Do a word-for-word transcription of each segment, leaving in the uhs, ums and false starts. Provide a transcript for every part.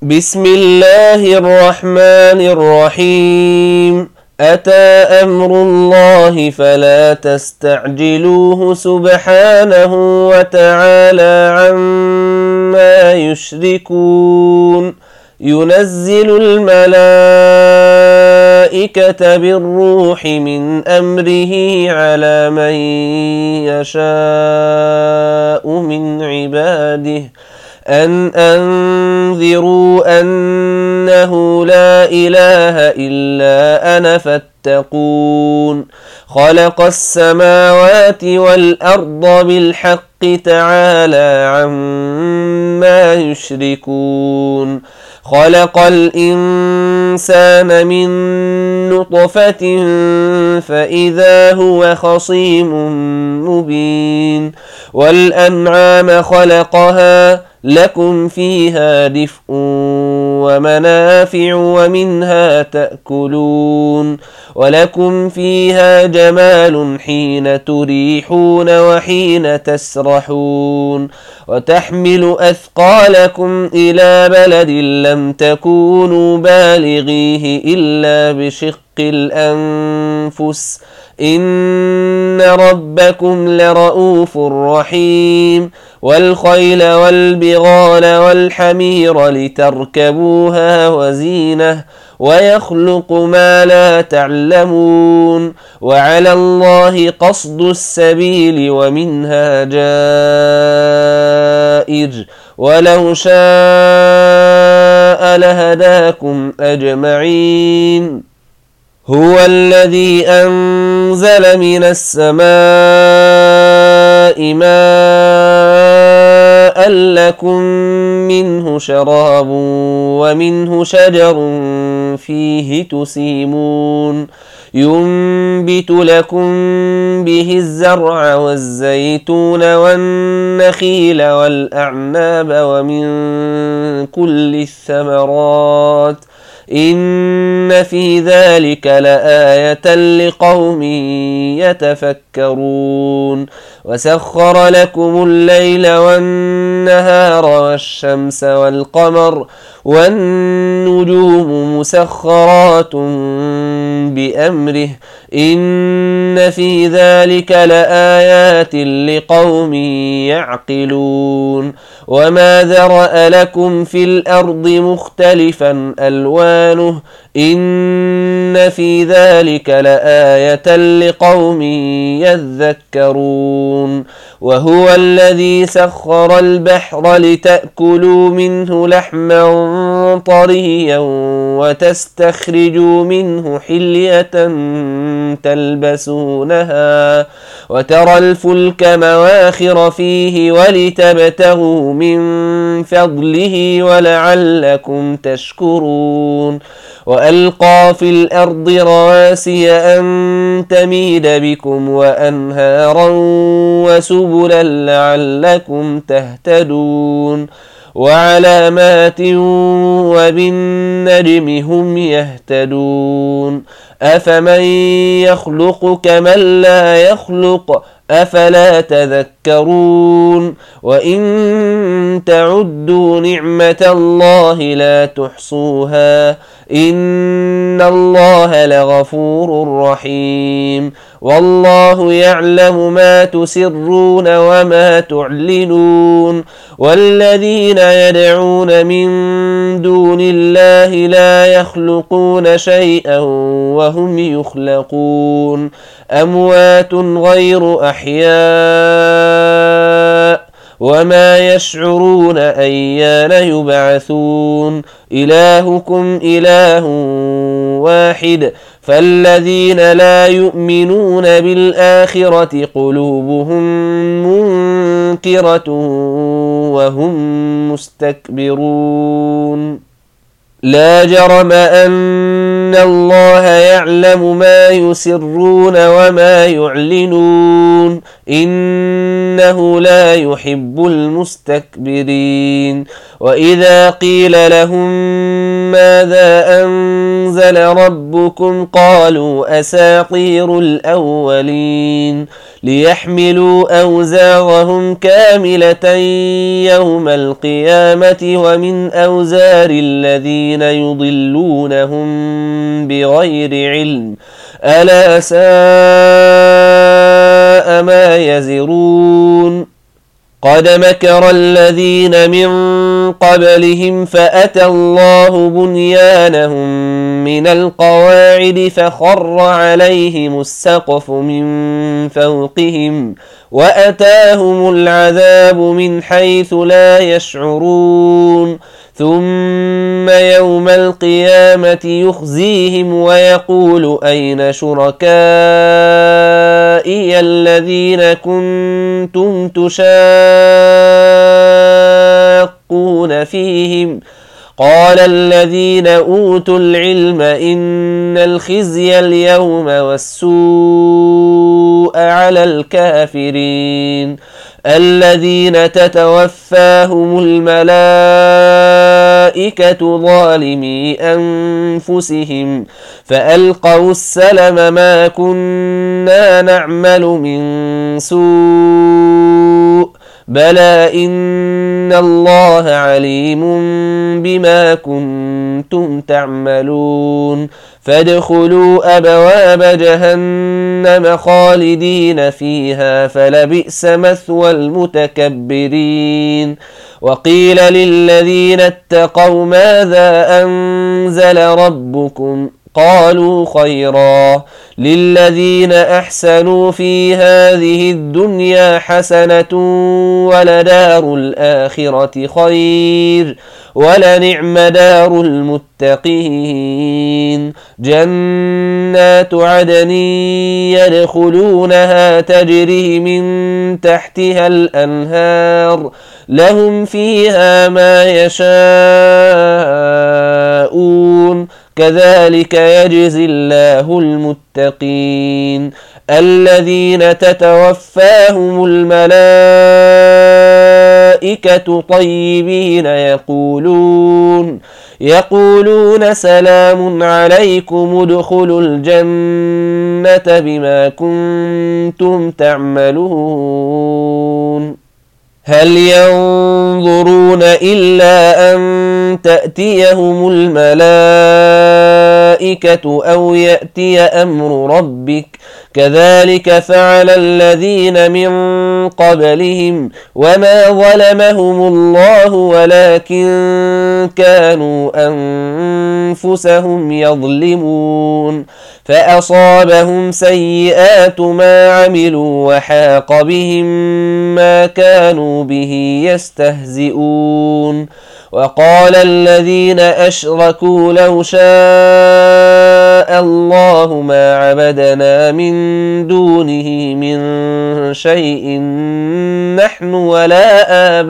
بسم الله الرحمن الرحيم. أتى أمر الله فلا تستعجلوه سبحانه وتعالى عما يشركون. ينزل الملائكة بالروح من أمره على من يشاء من عباده أن أنذروا أنه لا إله إلا أنا فاتقون. خلق السماوات والأرض بالحق تعالى عما يشركون. خلق الإنسان من نطفة فإذا هو خصيم مبين. والأنعام خلقها لكم فيها دفء ومنافع ومنها تأكلون. ولكم فيها جمال حين تريحون وحين تسرحون. وتحمل أثقالكم إلى بلد لم تكونوا بالغيه إلا بشق الأنفس إن ربكم لرؤوف رحيم. والخيل والبغال والحمير لتركبوها وزينة ويخلق ما لا تعلمون. وعلى الله قصد السبيل ومنها جائر ولو شاء لهداكم أجمعين. هو الذي أنزل من السماء ماء لكم منه شراب ومنه شجر فيه تسيمون. ينبت لكم به الزرع والزيتون والنخيل والأعناب ومن كل الثمرات إن في ذلك لآية لقوم يتفكرون. وسخر لكم الليل والنهار والشمس والقمر والنجوم مسخرات بأمره إن في ذلك لآيات لقوم يعقلون. وما ذرأ لكم في الأرض مختلفا ألوانه إن في ذلك لآية لقوم يذكرون. وهو الذي سخر البحر لتأكلوا منه لحما طريا وتستخرجوا منه حلية تلبسونها وترى الفلك مواخر فيه ولتبتغوا من فضله ولعلكم تشكرون. وألقى في الأرض رواسي أن تميد بكم وأنهارا وسبلا لعلكم تهتدون. وعلامات وبالنجم هم يهتدون. أفمن يخلق كمن لا يخلق أفلا تذكرون. وإن تعدوا نعمة الله لا تحصوها إن الله لغفور رحيم. والله يعلم ما تسرون وما تعلنون. والذين يدعون من دون الله لا يخلقون شيئا وهم يخلقون. أموات غير أحياء وما يشعرون أيان يبعثون. إلهكم إله واحد فالذين لا يؤمنون بالآخرة قلوبهم منكرة وهم مستكبرون. لا جرم أن الله يعلم ما يسرون وما يعلنون إنه لا يحب المستكبرين. وإذا قيل لهم ماذا أنزل ربكم قالوا أساطير الأولين ليحملوا أوزارهم كاملة يوم القيامة ومن أوزار الذين يضلونهم بغير علم ألا ساء ما يزرون. قد مكر الذين من قبلهم فأتى الله بنيانهم من القواعد فخر عليهم السقف من فوقهم وأتاهم العذاب من حيث لا يشعرون. ثم يوم القيامة يخزيهم ويقول أين شركائي الذين كنتم تشاقون فيهم قال الذين أوتوا العلم إن الخزي اليوم والسوء على الكافرين الذين تتوفاهم الملائكة ظالمي أنفسهم فألقوا السلم ما كنا نعمل من سوء بلى إن الله عليم بما كنتم تعملون فادخلوا أبواب جهنم خالدين فيها فلبئس مثوى المتكبرين. وقيل للذين اتقوا ماذا أنزل ربكم قالوا خيرا للذين أحسنوا في هذه الدنيا حسنة ولدار الآخرة خير ولنعم دار المتقين. جنات عدن يدخلونها تجري من تحتها الأنهار لهم فيها ما يشاءون كذلك يجزي الله المتقين الذين تتوفاهم الملائكة طيبين يقولون يقولون سلام عليكم ادخلوا الجنة بما كنتم تعملون. هل ينظرون إلا أن تأتيهم الملائكة أو يأتي أمر ربك كذلك فعل الذين من قبلهم وما ظلمهم الله ولكن كانوا أنفسهم يظلمون. فأصابهم سيئات ما عملوا وحاق بهم ما كانوا به يستهزئون. وقال الذين أشركوا لو شاء الله ما عبدنا من دونه من شيء نحن ولا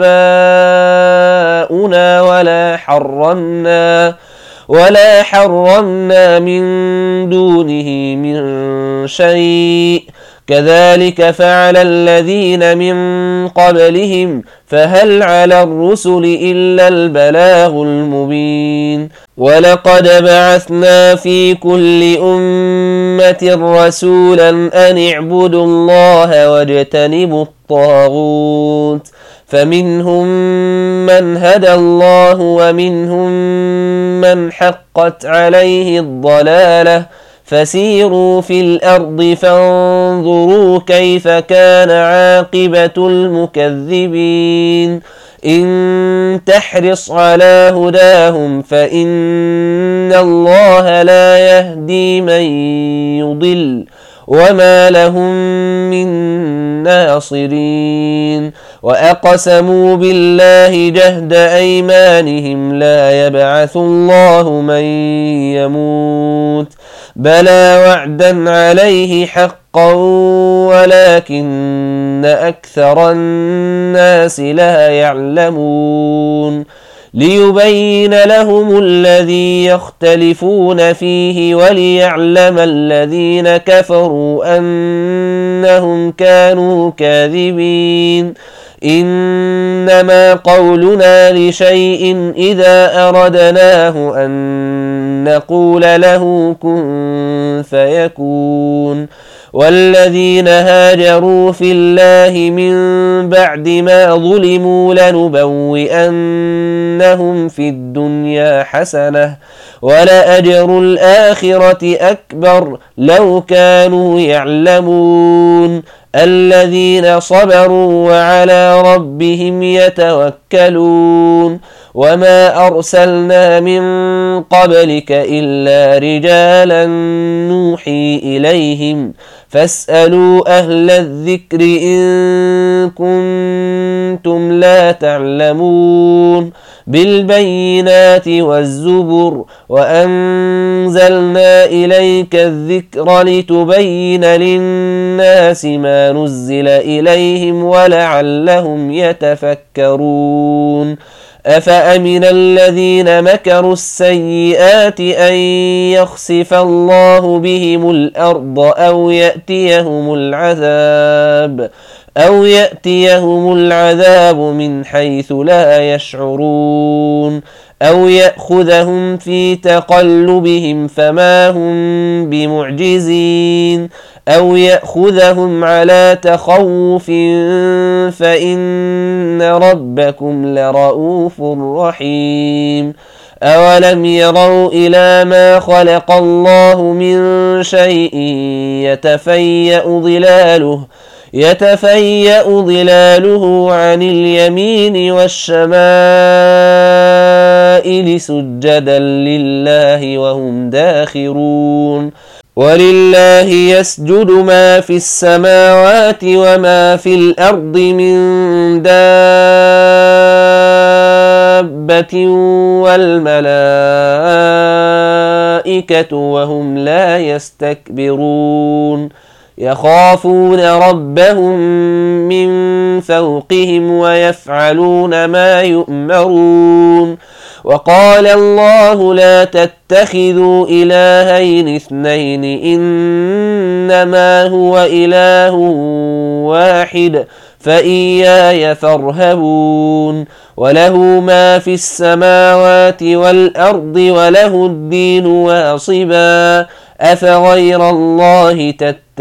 آباؤنا ولا حرمنا ولا حرمنا من دونه من شيء كذلك فعل الذين من قبلهم فهل على الرسل إلا البلاغ المبين. ولقد بعثنا في كل أمة رسولا أن اعبدوا الله واجتنبوا الطاغوت فمنهم من هدى الله ومنهم من حقت عليه الضلالة فسيروا في الأرض فانظروا كيف كان عاقبة المكذبين. إن تحرص على هداهم فإن الله لا يهدي من يضل وما لهم من ناصرين. وأقسموا بالله جهد أيمانهم لا يبعث الله من يموت بلى وعدا عليه حقا ولكن أكثر الناس لا يعلمون. ليبين لهم الذي يختلفون فيه وليعلم الذين كفروا أنهم كانوا كاذبين. إنما قولنا لشيء إذا أردناه أن نقول له كن فيكون. والذين هاجروا في الله من بعد ما ظلموا لنبوئنهم في الدنيا حسنة ولأجر الآخرة أكبر لو كانوا يعلمون. الذين صبروا وعلى ربهم يتوكلون. وما أرسلنا من قبلك إلا رجالا نوحي إليهم فاسألوا أهل الذكر إن كنتم لا تعلمون. بالبينات والزبر وأنزلنا إليك الذكر لتبين للناس ما نزل إليهم ولعلهم يتفكرون. أفأمن الذين مكروا السيئات أن يخسف الله بهم الأرض أو يأتيهم العذاب أو يأتيهم العذاب من حيث لا يشعرون أو يأخذهم في تقلبهم فما هم بمعجزين أو يأخذهم على تخوف فإن ربكم لرؤوف رحيم. أولم يروا إلى ما خلق الله من شيء يتفيأ ظلاله يتفيأ ظلاله عن اليمين والشمائل سجدا لله وهم داخرون. ولله يسجد ما في السماوات وما في الأرض من دابة والملائكة وهم لا يستكبرون. يخافون ربهم من فوقهم ويفعلون ما يؤمرون. وقال الله لا تتخذوا إلهين اثنين إنما هو إله واحد فإياي فارهبون. وله ما في السماوات والأرض وله الدين واصبا أفغير الله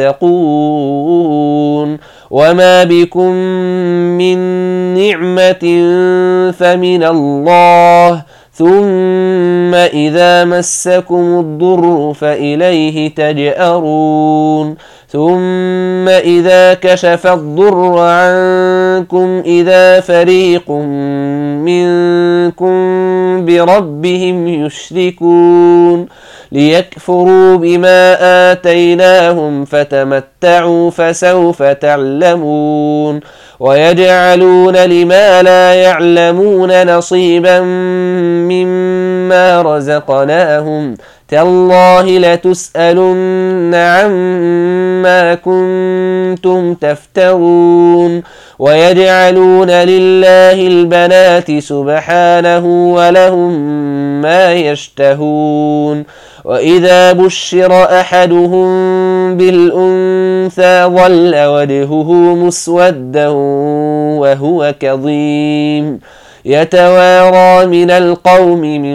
تتقون. وما بكم من نعمة فمن الله ثم إذا مسكم الضر فإليه تجأرون. ثم إذا كشف الضر عنكم إذا فريق منكم بربهم يشركون. ليكفروا بما آتيناهم فتمتعوا فسوف تعلمون. ويجعلون لما لا يعلمون نصيبا مما رزقناهم تالله لتسألن عما كنتم تفترون. ويجعلون لله البنات سبحانه ولهم ما يشتهون. وإذا بشر أحدهم بالأنثى ظل وجهه مسودا وهو كظيم يتوارى من القوم من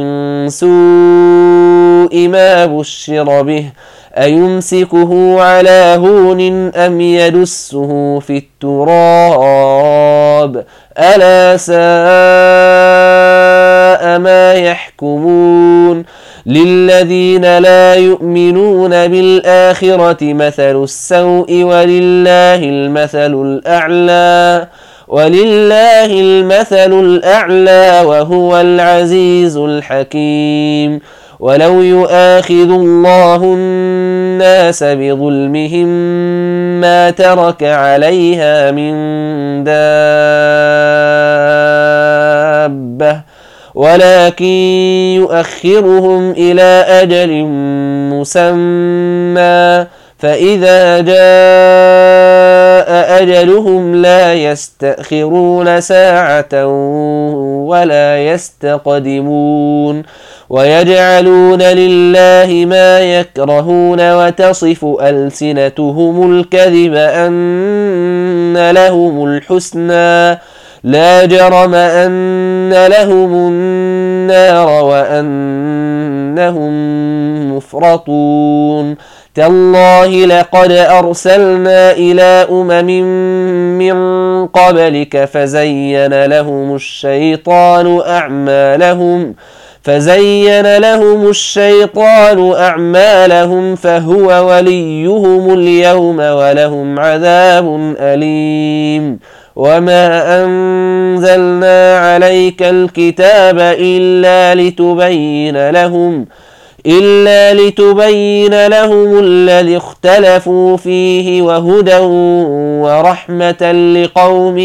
سوء ما بشر به أيمسكه على هون أم يدسه في التراب ألا ساء ما يحكمون. للذين لا يؤمنون بالآخرة مثل السوء ولله المثل الأعلى ولله المثل الأعلى وهو العزيز الحكيم. ولو يؤاخذ الله الناس بظلمهم ما ترك عليها من دابة ولكن يؤخرهم إلى أجل مسمى فإذا جاء أجلهم لا يستأخرون ساعة ولا يستقدمون ويجعلون لله ما يكرهون وتصف ألسنتهم الكذب أن لهم الحسنى لا جرم أن لهم النار وأنهم مفرطون تالله لقد أرسلنا إلى أمم من قبلك فزين لهم الشيطان أعمالهم فزين لهم الشيطان أعمالهم فهو وليهم اليوم ولهم عذاب أليم وما أنزلنا عليك الكتاب إلا لتبين لهم إلا لتبين لهم الذي اختلفوا فيه وهدى ورحمة لقوم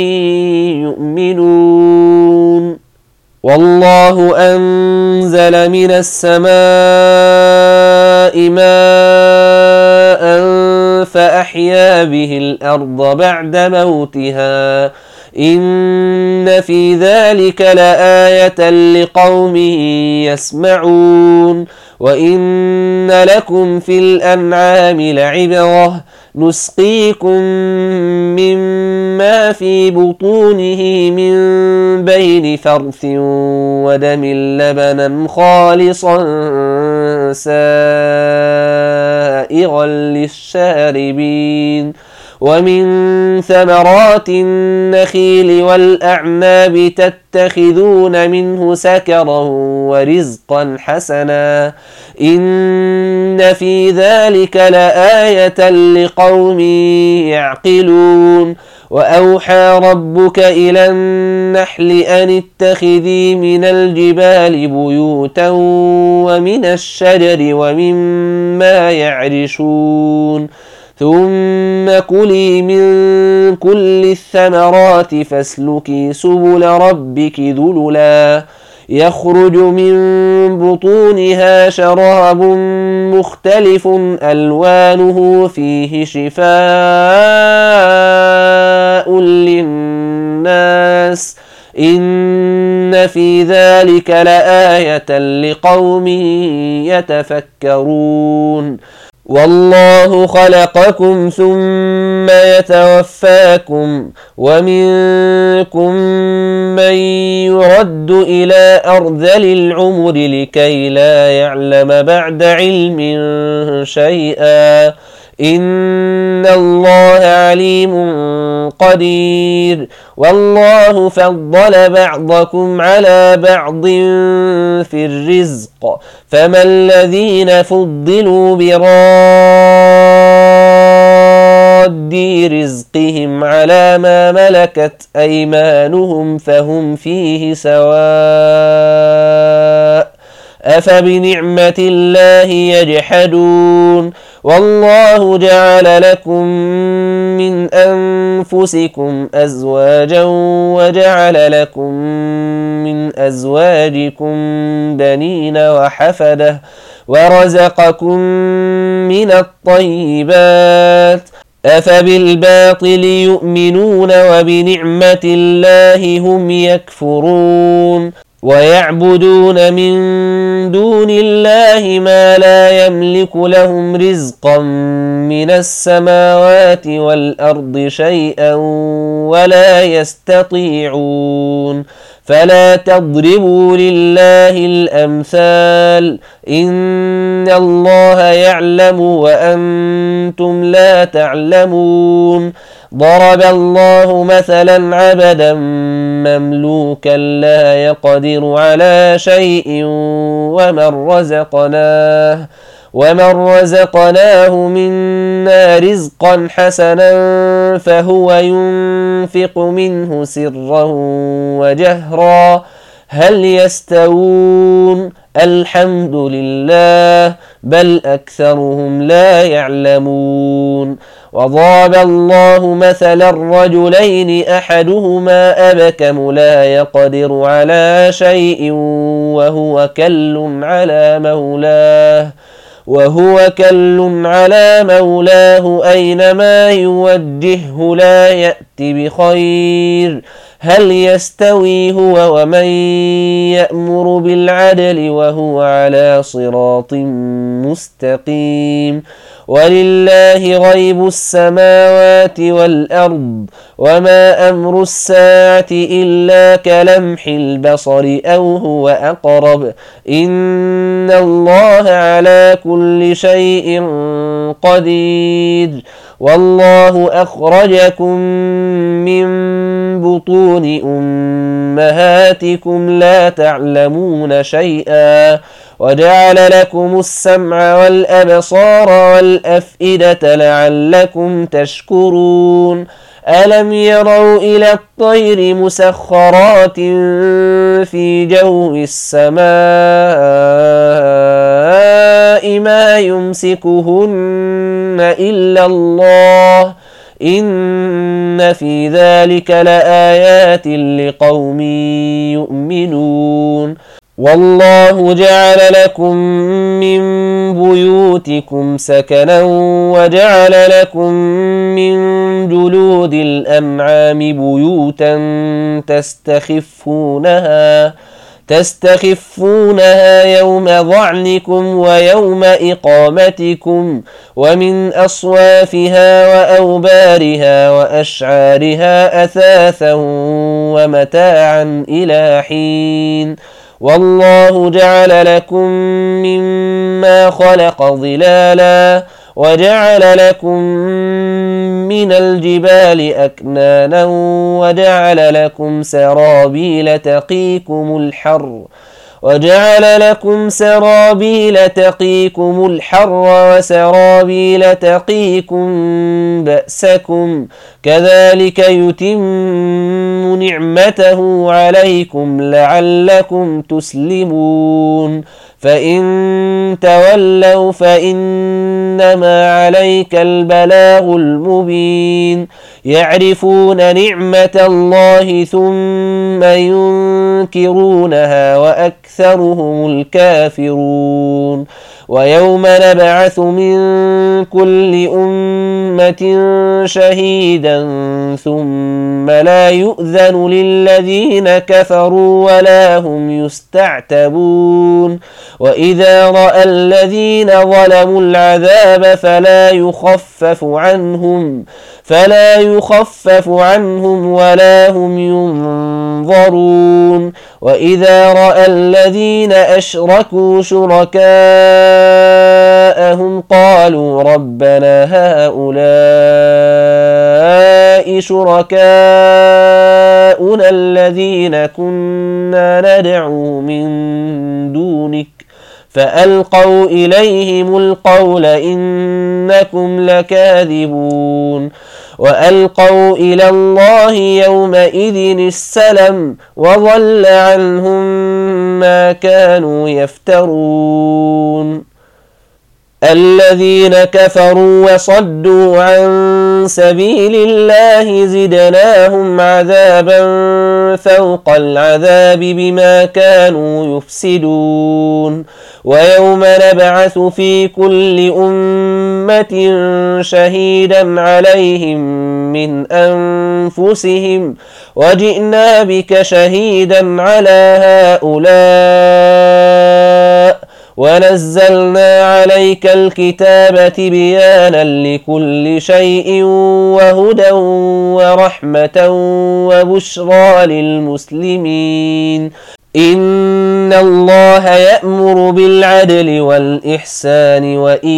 يؤمنون والله أنزل من السماء ماء فأحيا به الأرض بعد موتها إن في ذلك لآية لقوم يسمعون وإن لكم في الأنعام لعبرة نسقيكم مما في بطونه من بين فرث ودم لبنا خالصا سائغا للشاربين ومن ثمرات النخيل والأعناب تتخذون منه سكرا ورزقا حسنا إن في ذلك لآية لقوم يعقلون وأوحى ربك إلى النحل أن اتخذي من الجبال بيوتا ومن الشجر ومما يعرشون ثم كلي من كل الثمرات فاسلكي سبل ربك ذللا يخرج من بطونها شراب مختلف ألوانه فيه شفاء للناس إن في ذلك لآية لقوم يتفكرون والله خلقكم ثم يتوفاكم ومنكم من يرد إلى أرذل العمر لكي لا يعلم بعد علم شيئا إن الله عليم قدير والله فضل بعضكم على بعض في الرزق فما الذين فضلوا براد رزقهم على ما ملكت أيمانهم فهم فيه سواء أفبنعمة الله يجحدون والله جعل لكم من أنفسكم أزواجا وجعل لكم من أزواجكم بنين وحفدة ورزقكم من الطيبات أفبالباطل يؤمنون وبنعمة الله هم يكفرون ويعبدون من دون الله ما لا يملك لهم رزقا من السماوات والأرض شيئا ولا يستطيعون فلا تضربوا لله الأمثال إن الله يعلم وأنتم لا تعلمون ضرب الله مثلا عبدا مملوكا لا يقدر على شيء ومن رزقناه ومن رزقناه منا رزقا حسنا فهو ينفق منه سرا وجهرا هل يستوون الحمد لله بل أكثرهم لا يعلمون وضرب الله مثلا رجلين أحدهما أبكم لا يقدر على شيء وهو كل على مولاه وهو كل على مولاه أينما يوجهه لا يأت بخير هل يستوي هو ومن يأمر بالعدل وهو على صراط مستقيم ولله غيب السماوات والأرض وما أمر الساعة إلا كلمح البصر أو هو أقرب إن الله على كل شيء قدير والله أخرجكم من بطون أمهاتكم لا تعلمون شيئا وجعل لكم السمع والأبصار والأفئدة لعلكم تشكرون ألم يروا إلى الطير مسخرات في جو السماء ما يمسكهن إلا الله إن في ذلك لآيات لقوم يؤمنون والله جعل لكم من بيوتكم سكنا وجعل لكم من جلود الأنعام بيوتا تستخفونها تستخفونها يوم ظعنكم ويوم إقامتكم ومن أصوافها وأوبارها وأشعارها أثاثا ومتاعا إلى حين والله جعل لكم مما خلق ظلالا وجعل لكم من الجبال أكنانا وجعل لكم سرابيل تقيكم الحر وجعل لكم سرابيل تقيكم الحر وسرابيل تقيكم بأسكم كذلك يتم نعمته عليكم لعلكم تسلمون فإن تولوا فإنما عليك البلاغ المبين يعرفون نعمة الله ثم ينكرونها وأكثرهم الكافرون ويوم نبعث من كل أمة شهيدا ثم لا يؤذن للذين كفروا ولا هم يستعتبون وإذا رأى الذين ظلموا العذاب فلا يخفف عنهم فلا يخفف عنهم ولا هم ينظرون وإذا رأى الذين أشركوا شركاءهم قالوا ربنا هؤلاء شركاؤنا الذين كنا ندعو من دونك فألقوا إليهم القول إنكم لكاذبون وألقوا إلى الله يومئذ السلم وضل عنهم ما كانوا يفترون الذين كفروا وصدوا عن سبيل الله زدناهم عذابا فوق العذاب بما كانوا يفسدون ويوم نبعث في كل أمة شهيدا عليهم من أنفسهم وجئنا بك شهيدا على هؤلاء ونزلنا عليك الكتاب تبيانا لكل شيء وهدى ورحمة وبشرى للمسلمين إن الله يأمر بالعدل والإحسان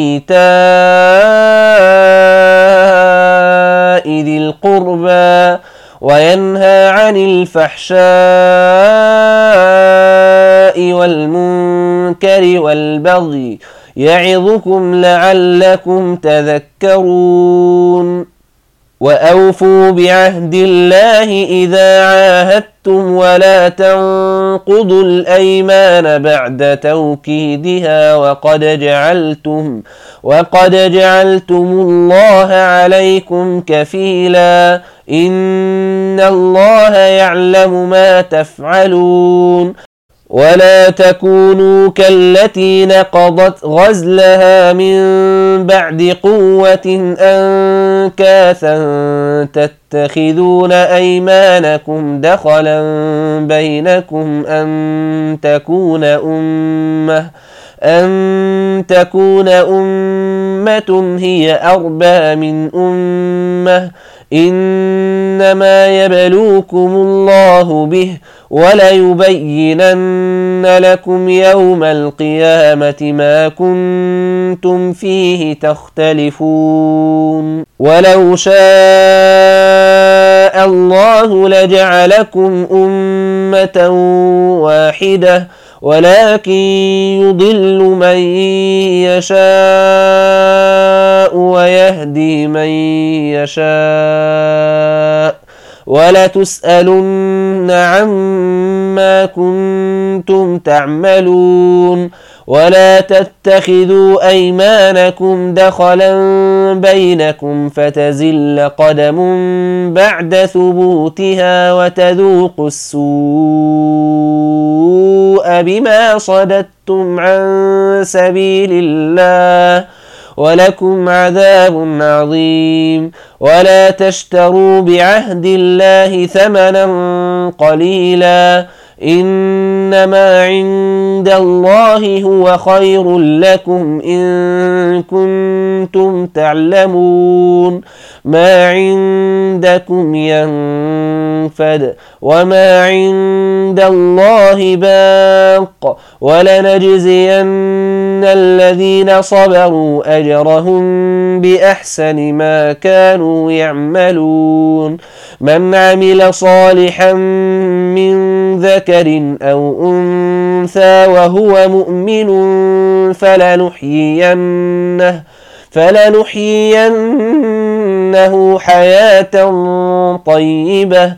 وإيتاء ذي القربى وينهى عن الفحشاء والمنكر والبغي يعظكم لعلكم تذكرون وأوفوا بعهد الله إذا عاهدتم ولا تنقضوا الأيمان بعد توكيدها وقد جعلتم وقد جعلتم الله عليكم كفيلا إن الله يعلم ما تفعلون ولا تكونوا كالتي نقضت غزلها من بعد قوة أنكاثا تتخذون أيمانكم دخلا بينكم أن تكون أمة أن تكون أمة هي أربى من أمة إنما يبلوكم الله به وليبينن لكم يوم القيامة ما كنتم فيه تختلفون ولو شاء الله لجعلكم أمة واحدة ولكن يضل من يشاء ويهدي من يشاء ولتسألن عما كنتم تعملون ولا تتخذوا أيمانكم دخلا بينكم فتزل قدم بعد ثبوتها وتذوقوا السوء بما صددتم عن سبيل الله ولكم عذاب عظيم ولا تشتروا بعهد الله ثمنا قليلا إنما عند الله هو خير لكم إن كنتم تعلمون ما عندكم ينفد وما عند الله باق ولنجزين الذين صبروا أجرهم بأحسن ما كانوا يعملون من عمل صالحا من ذكر أو أنثى وهو مؤمن فلنحيينه فلنحيينه حياة طيبة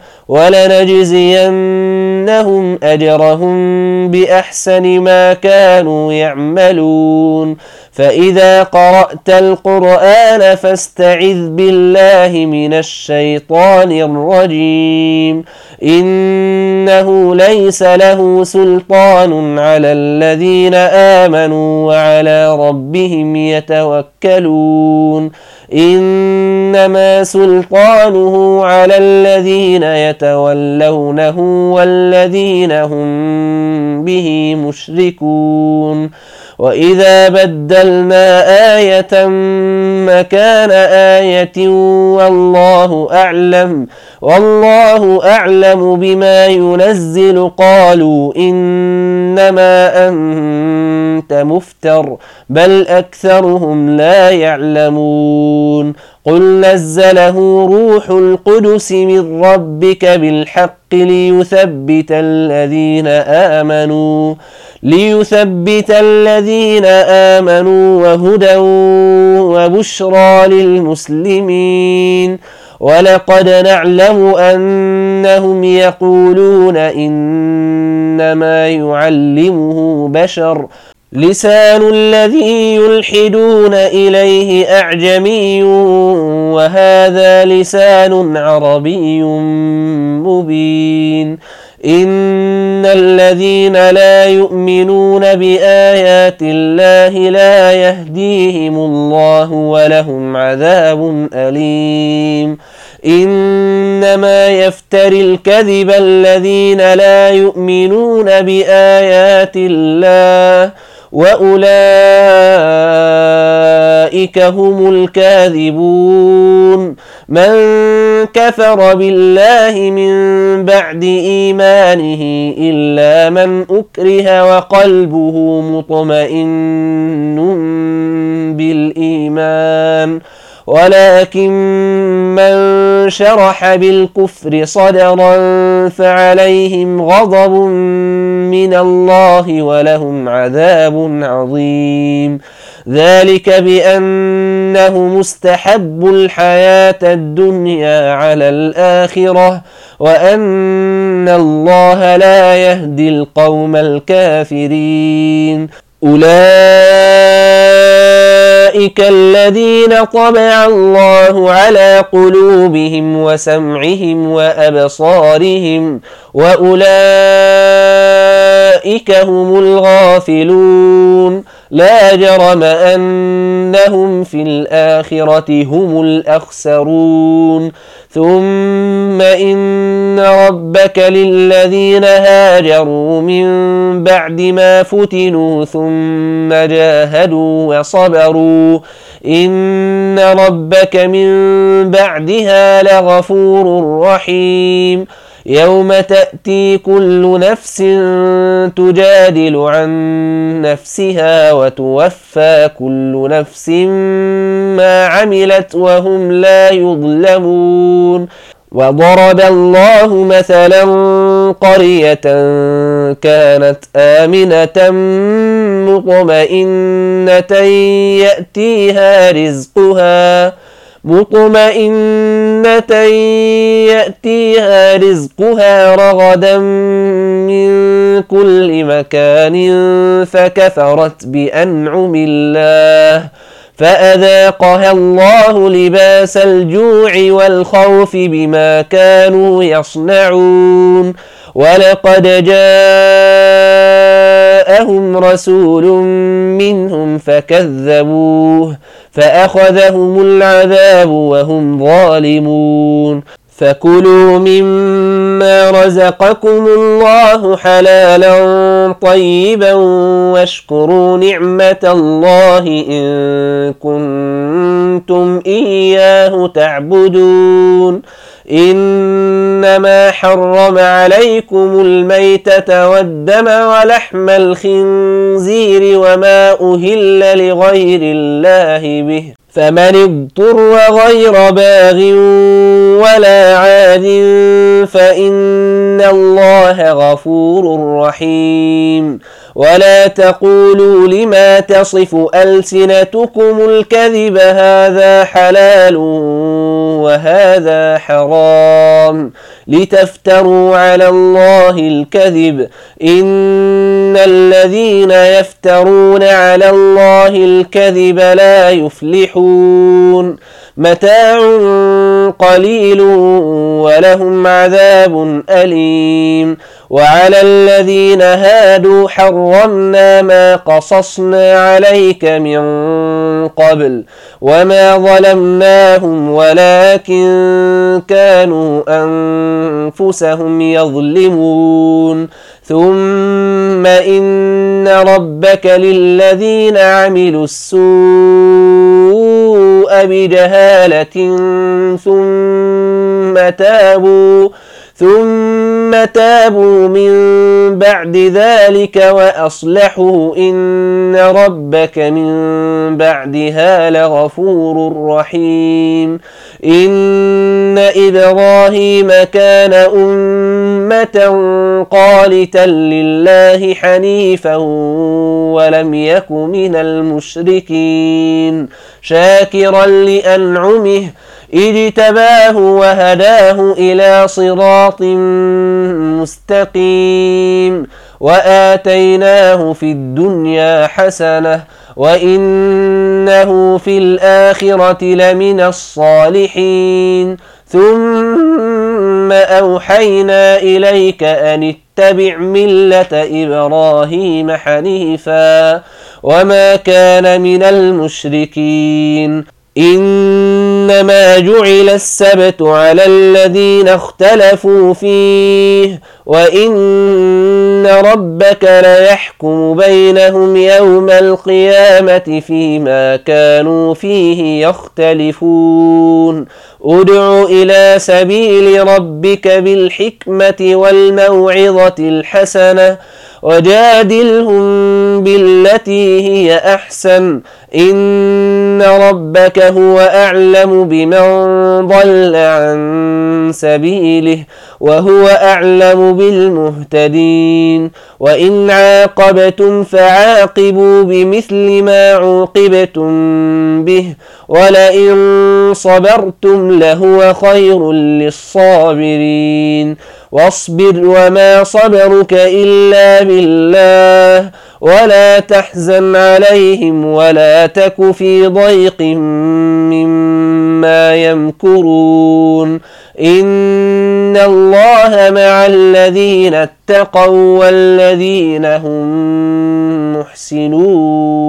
ولنجزينهم أجرهم بأحسن ما كانوا يعملون فإذا قرأت القرآن فاستعذ بالله من الشيطان الرجيم إنه ليس له سلطان على الذين آمنوا وعلى ربهم يتوكلون إنما سلطانه على الذين يتولونه والذين هم به مشركون وإذا بدلنا آية مكان آية والله أعلم والله أعلم بما ينزل قالوا إنما أنت مفتر بل أكثرهم لا يعلمون قل نزله روح القدس من ربك بالحق ليثبت الذين آمنوا ليثبت الذين آمنوا وهدى وبشرى للمسلمين ولقد نعلم أنهم يقولون إنما يعلمه بشر لسان الذي يلحدون إليه أعجمي وهذا لسان عربي مبين إن الذين لا يؤمنون بآيات الله لا يهديهم الله ولهم عذاب أليم إنما يفتري الكذب الذين لا يؤمنون بآيات الله وأولئك هم الكاذبون من كفر بالله من بعد إيمانه إلا من أكره وقلبه مطمئن بالإيمان ولكن من شرح بالكفر صدرا فعليهم غضب من الله ولهم عذاب عظيم ذلك بأنه مستحب الحياة الدنيا على الآخرة وأن الله لا يهدي القوم الكافرين أولئك الذين طبع الله على قلوبهم وسمعهم وأبصارهم وأولئك أولئك هم الغافلون لا جرم أنهم في الآخرة هم الأخسرون ثم إن ربك للذين هاجروا من بعد ما فتنوا ثم جاهدوا وصبروا إن ربك من بعدها لغفور رحيم يوم تأتي كل نفس تجادل عن نفسها وتوفى كل نفس ما عملت وهم لا يظلمون وضرب الله مثلا قرية كانت آمنة مطمئنة يأتيها رزقها مطمئنة يأتيها رزقها رغدا من كل مكان فكفرت بأنعم الله فأذاقها الله لباس الجوع والخوف بما كانوا يصنعون ولقد جاءهم رسول منهم فكذبوه فأخذهم العذاب وهم ظالمون فكلوا مما رزقكم الله حلالا طيبا واشكروا نعمة الله إن كنتم إياه تعبدون إنما حرم عليكم الميتة والدم ولحم الخنزير وما أهل لغير الله به فمن اضطر غير باغ ولا عاد فإن الله غفور رحيم ولا تقولوا لما تصف ألسنتكم الكذب هذا حلال وهذا حرام لتفتروا على الله الكذب إن الذين يفترون على الله الكذب لا يفلحون متاع قليل ولهم عذاب أليم وعلى الذين هادوا حرمنا ما قصصنا عليك من قبل وما ظلمناهم ولكن كانوا أنفسهم يظلمون ثم إن ربك للذين عملوا السوء بجهالة ثم تابوا ثم تابوا من بعد ذلك وأصلحوا إن ربك من بعدها لغفور رحيم إن إبراهيم كان أمة قانتا لله حنيفا ولم يك من المشركين شاكرا لأنعمه اجتباه وهداه إلى صراط مستقيم وآتيناه في الدنيا حسنة وإنه في الآخرة لمن الصالحين ثم أوحينا إليك أن اتبع ملة إبراهيم حنيفا وما كان من المشركين إنما جعل السبت على الذين اختلفوا فيه وإن ربك ليحكم بينهم يوم القيامة فيما كانوا فيه يختلفون ادع إلى سبيل ربك بالحكمة والموعظة الحسنة وجادلهم بالتي هي أحسن إن ربك هو أعلم بمن ضل عن سبيله وهو أعلم بالمهتدين وإن عاقبتم فعاقبوا بمثل ما عوقبتم به ولئن صبرتم لهو خير للصابرين واصبر وما صبرك إلا بالله ولا تحزن عليهم ولا تك في ضيق مما يمكرون إن إن الله مع الذين اتقوا والذين هم محسنون.